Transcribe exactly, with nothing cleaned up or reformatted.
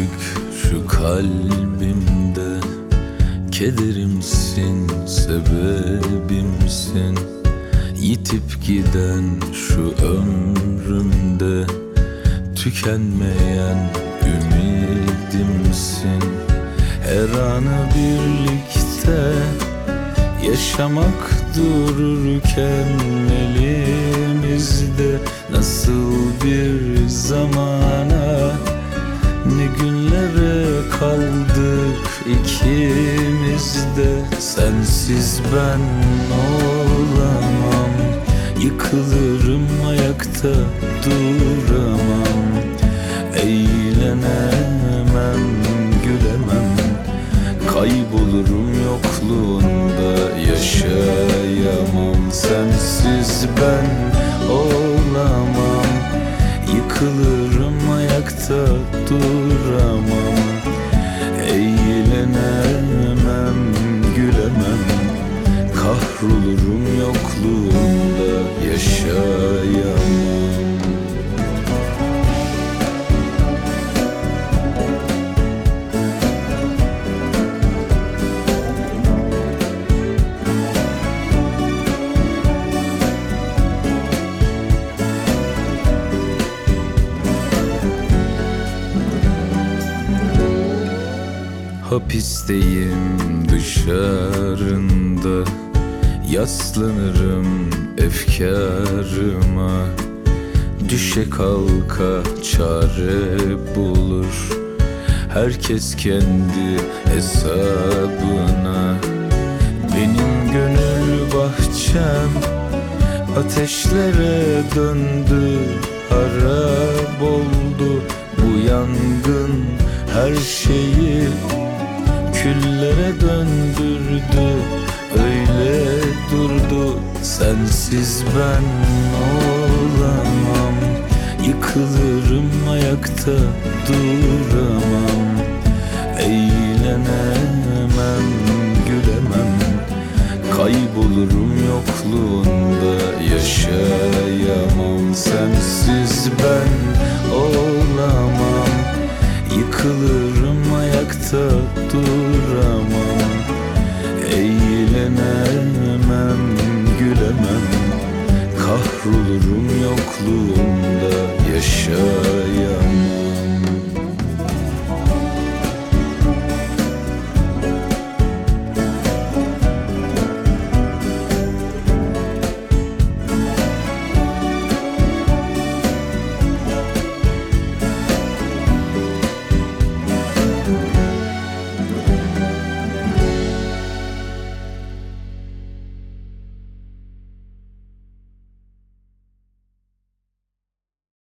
büyük şu kalbimde. Kederimsin, sebebimsin. Yitip giden şu ömrümde tükenmeyen ümidimsin. Her anı birlikte yaşamak dururken elimizde, nasıl bir zamana, ne günlere kaldık ikimiz de. Sensiz ben olamam, yıkılırım ayakta duramam. Eğlenemem, gülemem, kaybolurum yokluğunda, yaşayamam. Sensiz ben olamam, yıkılırım ayakta duramam. Eğlenemem, gülemem, kahrolurum yokluğunda, yaşayamam. Hapisteyim dışarında, yaslanırım efkarıma. Düşe kalka çare bulur herkes kendi hesabına. Benim gönül bahçem ateşlere döndü, harap oldu bu yangın. Her şeyi küllere döndürdü, öyle durdu. Sensiz ben olamam, yıkılırım ayakta duramam. Eğlenemem, gülemem, kaybolurum yokluğunda, yaşayamam. Sensiz ben olamam, yıkılırım ayakta duramam. Eğlenemem, gülemem, kahrolurum yokluğunda, yaşayamam.